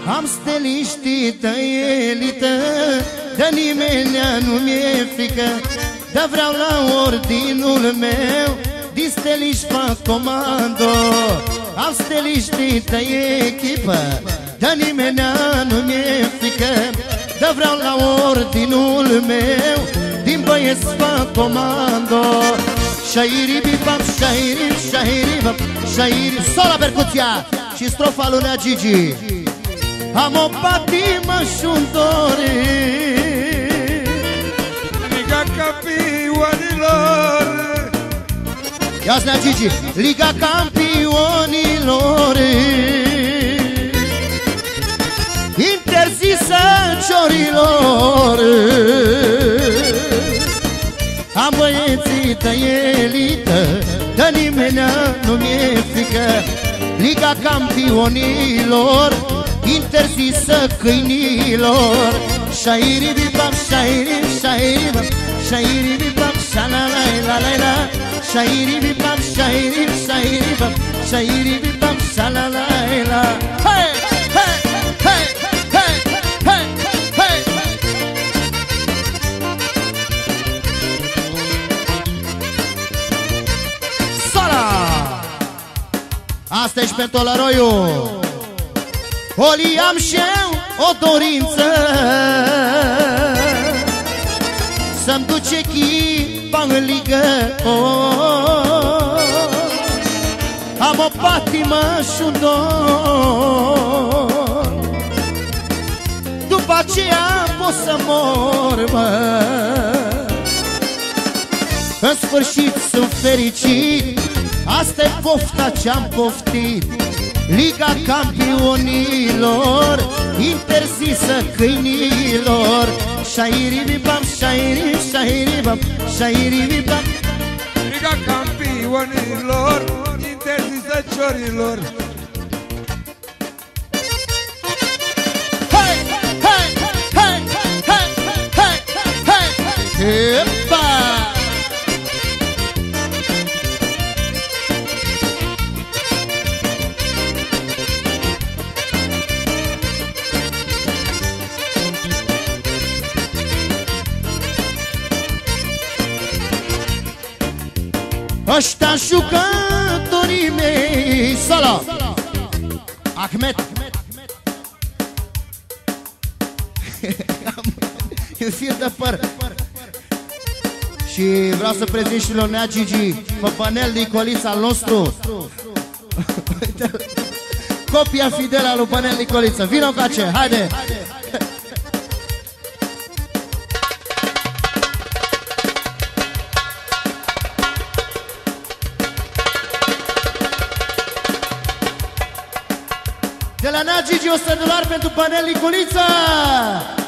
Am steliști de elită, de nimenea nu mi-e frică, dar vreau la ordinul meu din steliști fac comando. Am steliști de echipă, de nimenea nu mi-e frică, dar vreau la ordinul meu din băieți fac comando. Șairi bibam, șairi, șairi bam, șairi. Sola percuția și strofa lui Nea Gigi. Am o patimă și-un dorit, Liga Campionilor. Ia-ți Nea Gigi. Liga Campionilor, interzisă ciorilor. Am băieții de elită, de nimenea nu mi-e frică, Liga Campionilor, interzisă câinilor. Șairi bibam, șairi, șairi bam, șairi bibam, șa-la-la-la-la-la. Șairi bibam, șairi, șairi bam, șairi bibam, șa-la-la-la. Hei, hei, hei, hei, hei, hei. Sala! Asta ești pentru Tolăroiu. Oli am și eu o dorință, să-mi duce echipa în ligă. Am o patimă și-un dor, după aceea pot să mor, mă. În sfârșit sunt fericit, asta-i pofta ce-am poftit. Liga Campionilor, interzisă câinilor. Șairi bibam, șairi, șairi bam, șairi bibam. Liga Campionilor, interzisă ciorilor. Hei, hei, hei, hei, hei, hei, hei. Ăștia jucătorii mei. Solo Ahmet. E fir de păr. Și vreau să prezint și lui Nea Gigi pe panel Nicolița al nostru. Copia fidelă a lui Panel Nicoliță. Vino coace, haide. De la Nea Gigi $100 pentru Panel Nicoliță.